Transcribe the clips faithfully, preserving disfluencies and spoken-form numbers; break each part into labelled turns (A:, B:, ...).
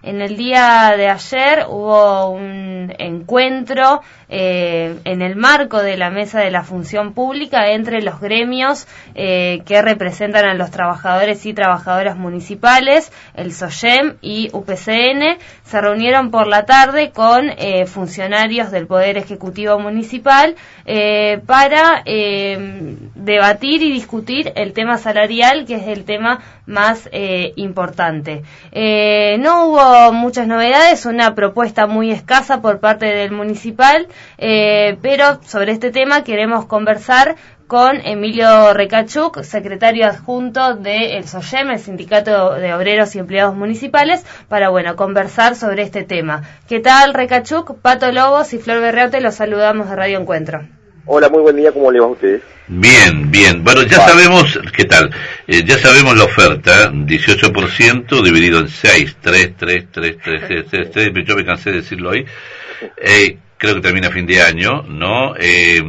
A: En el día de ayer hubo un encuentro eh, en el marco de la Mesa de la Función Pública entre los gremios eh, que representan a los trabajadores y trabajadoras municipales, el SOYEM y U P C N. Se reunieron por la tarde con eh, funcionarios del Poder Ejecutivo Municipal eh, para eh, debatir y discutir el tema salarial, que es el tema más eh, importante. Eh, no hubo muchas novedades, una propuesta muy escasa por parte del municipal, eh, pero sobre este tema queremos conversar con Emilio Recachuk, secretario adjunto del SOYEM, el Sindicato de Obreros y Empleados Municipales, para, bueno, conversar sobre este tema. ¿Qué tal, Recachuk? Pato Lobos y Flor Berreote, los saludamos de Radio Encuentro.
B: Hola, muy buen día, ¿cómo le va a ustedes?
C: Bien, bien. Bueno, ya vale. sabemos, ¿qué tal? Eh, ya sabemos la oferta, dieciocho por ciento dividido en seis, tres, tres, tres, tres, tres, tres, tres, yo me cansé de decirlo hoy. Eh, creo que termina a fin de año, ¿no? Eh,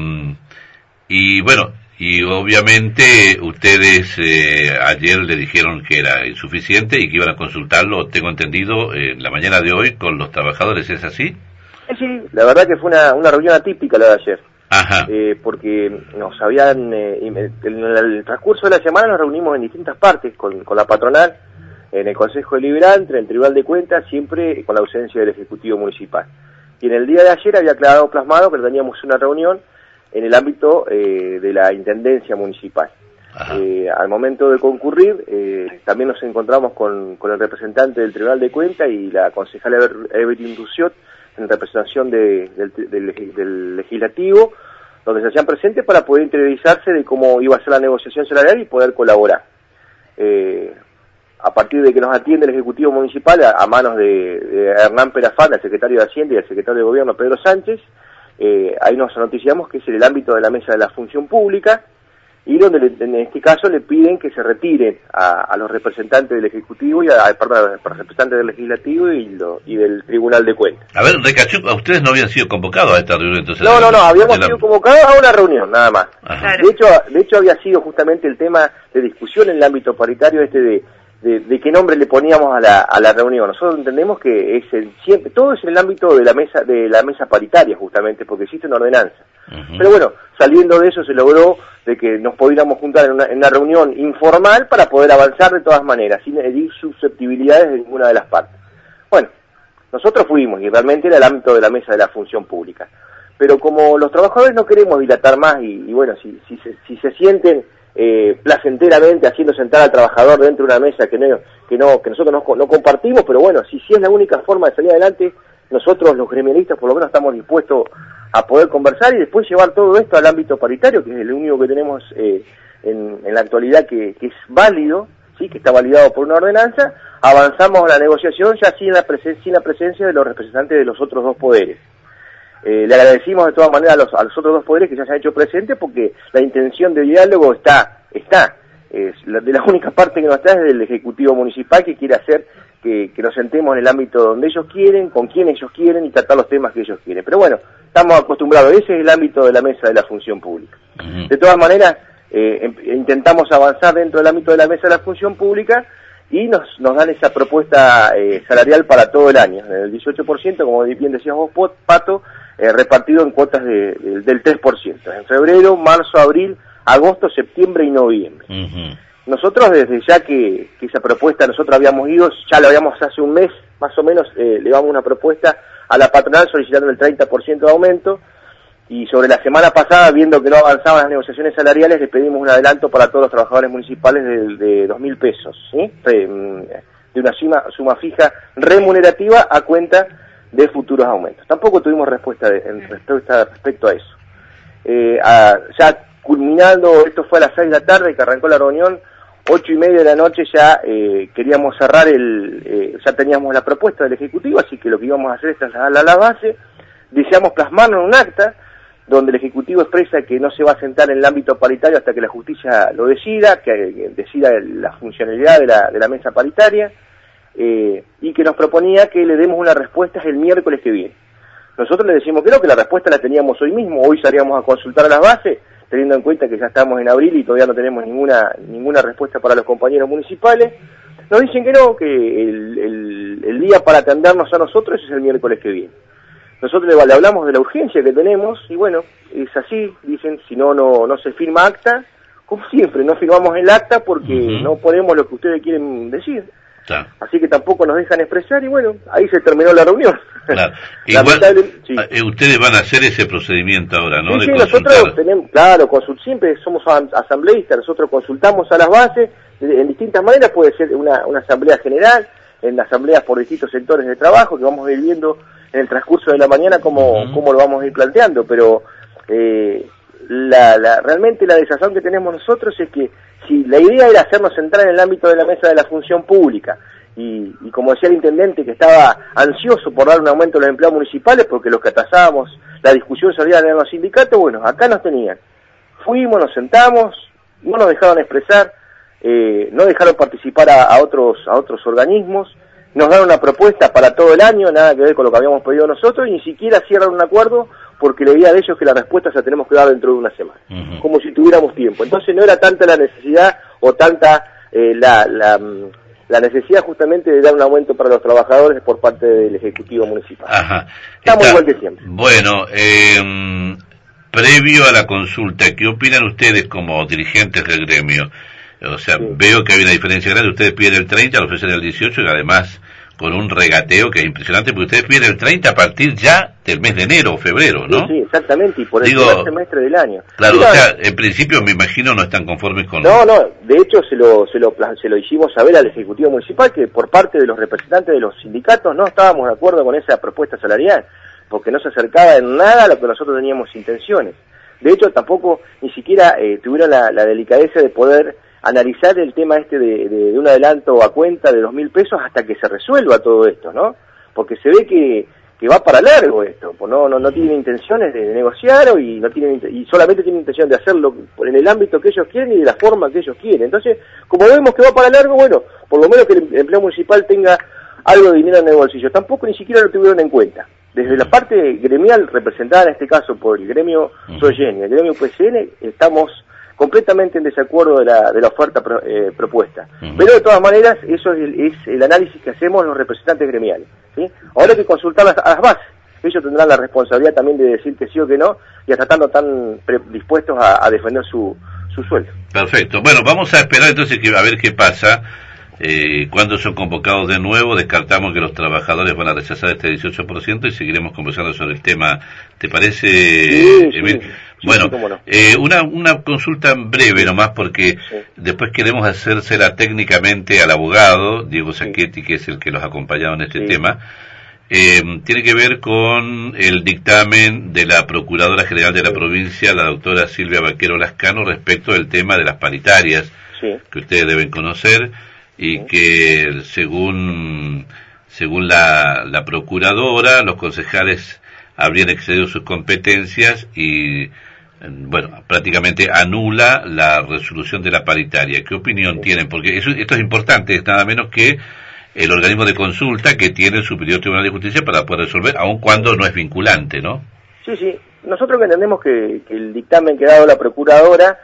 C: y bueno, y obviamente ustedes eh, ayer le dijeron que era insuficiente y que iban a consultarlo, tengo entendido, en eh, la mañana de hoy con los trabajadores, ¿es así?
B: Sí, la verdad que fue una, una reunión atípica la de ayer.
C: Ajá.
B: Eh, porque nos habían, eh, en el transcurso de la semana nos reunimos en distintas partes con, con la patronal, en el Consejo Deliberante, en el Tribunal de Cuentas, siempre con la ausencia del Ejecutivo Municipal. Y en el día de ayer había quedado plasmado que teníamos una reunión en el ámbito eh, de la Intendencia Municipal. Eh, al momento de concurrir, eh, también nos encontramos con, con el representante del Tribunal de Cuentas y la concejala Evelyn Duciot, en representación de, del, del, del legislativo, donde se hacían presentes para poder interiorizarse de cómo iba a ser la negociación salarial y poder colaborar. Eh, a partir de que nos atiende el Ejecutivo Municipal a, a manos de, de Hernán Perafán, el secretario de Hacienda, y el secretario de Gobierno, Pedro Sánchez, eh, ahí nos noticiamos que es en el ámbito de la Mesa de la Función Pública, y donde le, en este caso le piden que se retiren a, a los representantes del Ejecutivo y a, a, perdón, a los representantes del Legislativo y, lo, y del Tribunal de Cuentas.
C: A ver, Recachuk, ¿a ustedes no habían sido convocados a esta reunión? Entonces,
B: no, no, no, habíamos
C: la...
B: sido convocados a una reunión, nada más.
C: Ajá.
B: De hecho, de hecho había sido justamente el tema de discusión en el ámbito paritario este de, de, de qué nombre le poníamos a la, a la reunión. Nosotros entendemos que es el, siempre, todo es en el ámbito de la mesa, de la mesa paritaria, justamente, porque existe una ordenanza. Uh-huh. Pero bueno, saliendo de eso se logró de que nos pudiéramos juntar en una, en una reunión informal para poder avanzar de todas maneras, sin herir susceptibilidades de ninguna de las partes. Bueno, nosotros fuimos y realmente era el ámbito de la Mesa de la Función Pública. Pero como los trabajadores no queremos dilatar más y, y bueno, si, si, se, si se sienten eh, placenteramente haciendo sentar al trabajador dentro de una mesa que no que no que nosotros no, no compartimos, pero bueno, si, si es la única forma de salir adelante, nosotros los gremialistas por lo menos estamos dispuestos a poder conversar y después llevar todo esto al ámbito paritario, que es el único que tenemos eh, en, en la actualidad que, que es válido, sí, que está validado por una ordenanza. Avanzamos a la negociación ya sin la, presen sin la presencia de los representantes de los otros dos poderes. Eh, le agradecimos de todas maneras a los, a los otros dos poderes que ya se han hecho presentes porque la intención de diálogo está, está. Eh, la, de la única parte que no está es del Ejecutivo Municipal, que quiere hacer que, que nos sentemos en el ámbito donde ellos quieren, con quien ellos quieren y tratar los temas que ellos quieren. Pero bueno, estamos acostumbrados, ese es el ámbito de la Mesa de la Función Pública. Uh-huh. De todas maneras, eh, intentamos avanzar dentro del ámbito de la Mesa de la Función Pública y nos, nos dan esa propuesta eh, salarial para todo el año, el dieciocho por ciento, como bien decías vos, Pato, eh, repartido en cuotas de, de, del tres por ciento, en febrero, marzo, abril, agosto, septiembre y noviembre. Uh-huh. Nosotros desde ya que, que esa propuesta nosotros habíamos ido, ya la habíamos hace un mes más o menos, eh, le damos una propuesta a la patronal solicitando el treinta por ciento de aumento y sobre la semana pasada, viendo que no avanzaban las negociaciones salariales, le pedimos un adelanto para todos los trabajadores municipales de, de dos mil pesos, ¿sí? De una suma, suma fija remunerativa a cuenta de futuros aumentos. Tampoco tuvimos respuesta de, en respuesta respecto a eso. Eh, a, ya culminando, esto fue a las seis de la tarde que arrancó la reunión, ocho y media de la noche ya eh, queríamos cerrar el, eh, ya teníamos la propuesta del Ejecutivo, así que lo que íbamos a hacer es trasladarla a la base, deseamos plasmarnos en un acta donde el Ejecutivo expresa que no se va a sentar en el ámbito paritario hasta que la justicia lo decida, que, que decida la funcionalidad de la, de la mesa paritaria, eh, y que nos proponía que le demos una respuesta el miércoles que viene. Nosotros le decimos que no, que la respuesta la teníamos hoy mismo, hoy salíamos a consultar a las bases, teniendo en cuenta que ya estamos en abril y todavía no tenemos ninguna ninguna respuesta para los compañeros municipales. nos dicen que no, que el, el, el día para atendernos a nosotros es el miércoles que viene. Nosotros le, le hablamos de la urgencia que tenemos, y bueno, es así, dicen, si no, no, no se firma acta, como siempre, no firmamos el acta porque uh-huh. no ponemos lo que ustedes quieren decir. Claro. Así que tampoco nos dejan expresar y bueno, ahí se terminó la reunión.
C: Claro. Igual, sí. Ustedes van a hacer ese procedimiento ahora, ¿no?
B: Sí,
C: de
B: sí, nosotros tenemos, claro, consult, siempre somos asambleístas, nosotros consultamos a las bases, en distintas maneras, puede ser una, una asamblea general, en asambleas por distintos sectores de trabajo, que vamos a ir viendo en el transcurso de la mañana cómo, uh-huh. cómo lo vamos a ir planteando, pero eh, la, la, realmente la desazón que tenemos nosotros es que si la idea era hacernos entrar en el ámbito de la mesa de la función pública, y, y como decía el intendente que estaba ansioso por dar un aumento a los empleados municipales porque los que atrasábamos la discusión salía en los sindicatos, bueno, acá nos tenían. Fuimos, nos sentamos, no nos dejaron expresar, eh, no dejaron participar a, a otros a otros organismos, nos dan una propuesta para todo el año, nada que ver con lo que habíamos pedido nosotros, y ni siquiera cierran un acuerdo porque la idea de ellos es que la respuesta se la tenemos que dar dentro de una semana, uh-huh. como si tuviéramos tiempo. Entonces no era tanta la necesidad o tanta eh, la, la, la necesidad justamente de dar un aumento para los trabajadores por parte del Ejecutivo Municipal.
C: Ajá.
B: Estamos
C: Está,
B: igual que siempre.
C: Bueno, eh, previo a la consulta, ¿qué opinan ustedes como dirigentes del gremio? O sea, sí. veo que hay una diferencia grande, ustedes piden el treinta, lo ofrecen el dieciocho y además con un regateo que es impresionante, porque ustedes piden el treinta a partir ya del mes de enero o febrero, ¿no?
B: Sí, sí, exactamente, y por el
C: Digo,
B: primer semestre del año.
C: Claro,
B: Mira,
C: o sea, en principio me imagino no están conformes con...
B: No, no, de hecho se lo, se lo, se lo hicimos saber al Ejecutivo Municipal que por parte de los representantes de los sindicatos no estábamos de acuerdo con esa propuesta salarial, porque no se acercaba en nada a lo que nosotros teníamos intenciones. De hecho, tampoco ni siquiera eh, tuvieron la, la delicadeza de poder analizar el tema este de, de, de un adelanto a cuenta de dos mil pesos hasta que se resuelva todo esto, ¿no? Porque se ve que, que va para largo esto, pues no, no, no tienen intenciones de, de negociar y no tienen y solamente tienen intención de hacerlo en el ámbito que ellos quieren y de la forma que ellos quieren. Entonces, como vemos que va para largo, bueno, por lo menos que el empleo municipal tenga algo de dinero en el bolsillo. Tampoco ni siquiera lo tuvieron en cuenta. Desde la parte gremial, representada en este caso por el gremio Soyen y el gremio P C N, estamos completamente en desacuerdo de la, de la oferta pro, eh, propuesta. Uh-huh. Pero de todas maneras, eso es el, es el análisis que hacemos los representantes gremiales, ¿sí? Ahora hay que consultar las, a las bases. Ellos tendrán la responsabilidad también de decir que sí o que no, y hasta estando tan dispuestos a, a defender su, su sueldo.
C: Perfecto. Bueno, vamos a esperar entonces que, a ver qué pasa. Eh, cuando son convocados de nuevo, descartamos que los trabajadores van a rechazar este dieciocho por ciento y seguiremos conversando sobre el tema. ¿Te parece,
B: sí,
C: Emil?
B: Sí,
C: bueno,
B: sí, no.
C: eh, una, una consulta breve nomás, porque sí. después queremos hacérsela técnicamente al abogado, Diego Sacchetti, sí. que es el que los ha acompañado en este sí. tema. Eh, tiene que ver con el dictamen de la Procuradora General de la sí. provincia, la doctora Silvia Vaquero Lascano, respecto del tema de las paritarias, sí. que ustedes deben conocer, y sí. que según según la, la procuradora, los concejales habrían excedido sus competencias y, bueno, prácticamente anula la resolución de la paritaria. ¿Qué opinión sí. tienen? Porque eso, esto es importante, es nada menos que el organismo de consulta que tiene el Superior Tribunal de Justicia para poder resolver, aun cuando no es vinculante, ¿no?
B: Sí, sí. Nosotros que entendemos que, que el dictamen que ha dado la procuradora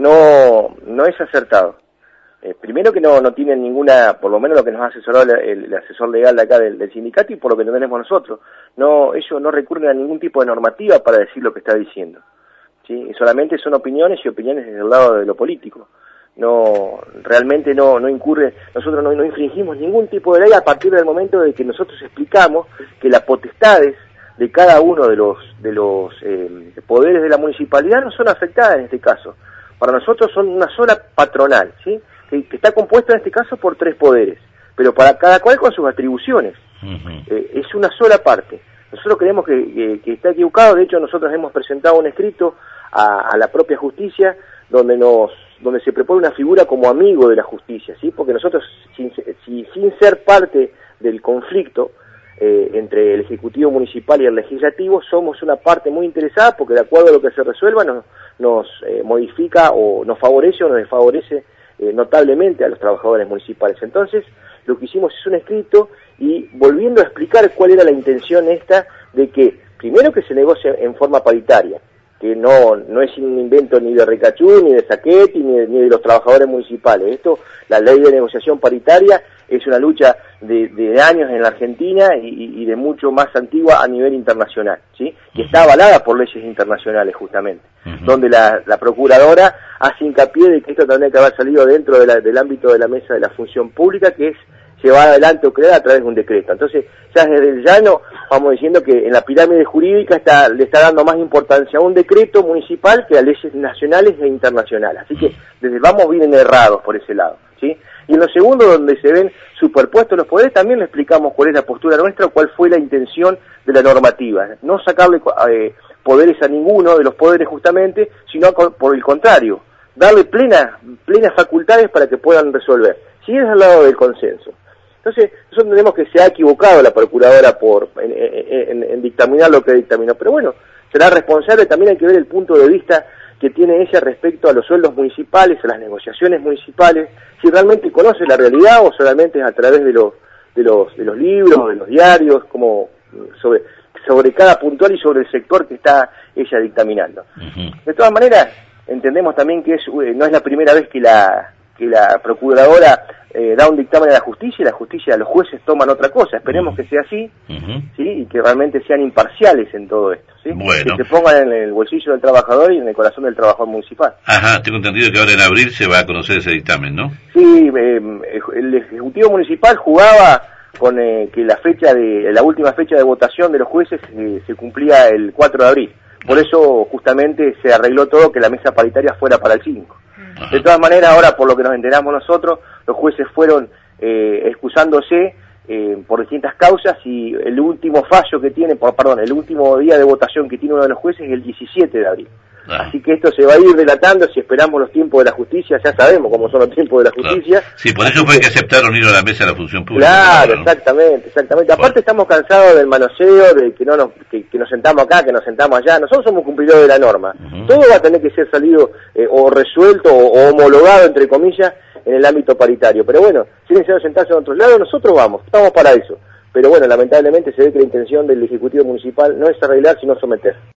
B: no, no es acertado. Eh, primero que no no tienen ninguna, por lo menos lo que nos ha asesorado el, el asesor legal de acá del, del sindicato y por lo que tenemos nosotros, no ellos no recurren a ningún tipo de normativa para decir lo que está diciendo, ¿sí? Y solamente son opiniones y opiniones desde el lado de lo político. No, realmente no no incurre, nosotros no, no infringimos ningún tipo de ley a partir del momento de que nosotros explicamos que las potestades de cada uno de los de los eh, poderes de la municipalidad no son afectadas en este caso. Para nosotros son una sola patronal, ¿sí? Que, que está compuesta en este caso por tres poderes, pero para cada cual con sus atribuciones. Uh-huh. Eh, es una sola parte. Nosotros creemos que, que, que está equivocado. De hecho, nosotros hemos presentado un escrito a, a la propia justicia donde nos donde se propone una figura como amigo de la justicia, ¿sí? Porque nosotros, sin, si, sin ser parte del conflicto eh, entre el Ejecutivo Municipal y el Legislativo, somos una parte muy interesada porque de acuerdo a lo que se resuelva nos, nos eh, modifica o nos favorece o nos desfavorece Eh, notablemente a los trabajadores municipales. Entonces, lo que hicimos es un escrito y volviendo a explicar cuál era la intención esta de que, primero que se negocie en forma paritaria, que no no es un invento ni de Ricachú, ni de Sacchetti, ni de, ni de los trabajadores municipales. Esto, la ley de negociación paritaria, es una lucha de, de años en la Argentina y, y de mucho más antigua a nivel internacional, ¿sí? Que está avalada por leyes internacionales, justamente, uh-huh. donde la, la procuradora hace hincapié de que esto tendría que haber salido dentro de la, del ámbito de la mesa de la función pública, que es llevada adelante o creada a través de un decreto. Entonces, ya desde el llano vamos diciendo que en la pirámide jurídica está, le está dando más importancia a un decreto municipal que a leyes nacionales e internacionales. Así que desde vamos bien errados por ese lado, ¿sí? Y en lo segundo, donde se ven superpuestos los poderes, también le explicamos cuál es la postura nuestra, cuál fue la intención de la normativa. No sacarle eh, poderes a ninguno de los poderes justamente, sino por el contrario, darle plenas plenas facultades para que puedan resolver. Si es al lado del consenso. Entonces, nosotros entendemos que se ha equivocado la procuradora por en, en, en, en dictaminar lo que dictaminó, pero bueno, será responsable, también hay que ver el punto de vista que tiene ella respecto a los sueldos municipales, a las negociaciones municipales, si realmente conoce la realidad o solamente es a través de los de los de los libros, de los diarios, como sobre sobre cada puntual y sobre el sector que está ella dictaminando. Uh-huh. De todas maneras, entendemos también que es no es la primera vez que la que la procuradora eh, da un dictamen a la justicia y la justicia, los jueces toman otra cosa. Esperemos uh-huh. que sea así, uh-huh. ¿sí? Y que realmente sean imparciales en todo esto, ¿sí?
C: Bueno.
B: Que se pongan en el bolsillo del trabajador y en el corazón del trabajador municipal.
C: Ajá, tengo entendido que ahora en abril se va a conocer ese dictamen, ¿no?
B: Sí, eh, el Ejecutivo Municipal jugaba con eh, que la fecha de la última fecha de votación de los jueces eh, se cumplía el cuatro de abril. Por eso justamente se arregló todo que la mesa paritaria fuera para el cinco. Ajá. De todas maneras, ahora por lo que nos enteramos nosotros, los jueces fueron eh, excusándose eh, por distintas causas y el último fallo que tiene, por, perdón, el último día de votación que tiene uno de los jueces es el diecisiete de abril. Ajá. Así que esto se va a ir delatando si esperamos los tiempos de la justicia, ya sabemos cómo son los tiempos de la justicia.
C: Claro. Sí, por eso fue que aceptaron ir a la mesa de la función pública.
B: Claro, ¿no? exactamente, exactamente. Aparte bueno. estamos cansados del manoseo, de que no nos, que, que nos sentamos acá, que nos sentamos allá. Nosotros somos cumplidores de la norma. Uh-huh. Todo va a tener que ser salido eh, o resuelto o, o homologado, entre comillas, en el ámbito paritario. Pero bueno, si es necesario sentarse en otros lados, nosotros vamos, estamos para eso. Pero bueno, lamentablemente se ve que la intención del Ejecutivo Municipal no es arreglar, sino someter.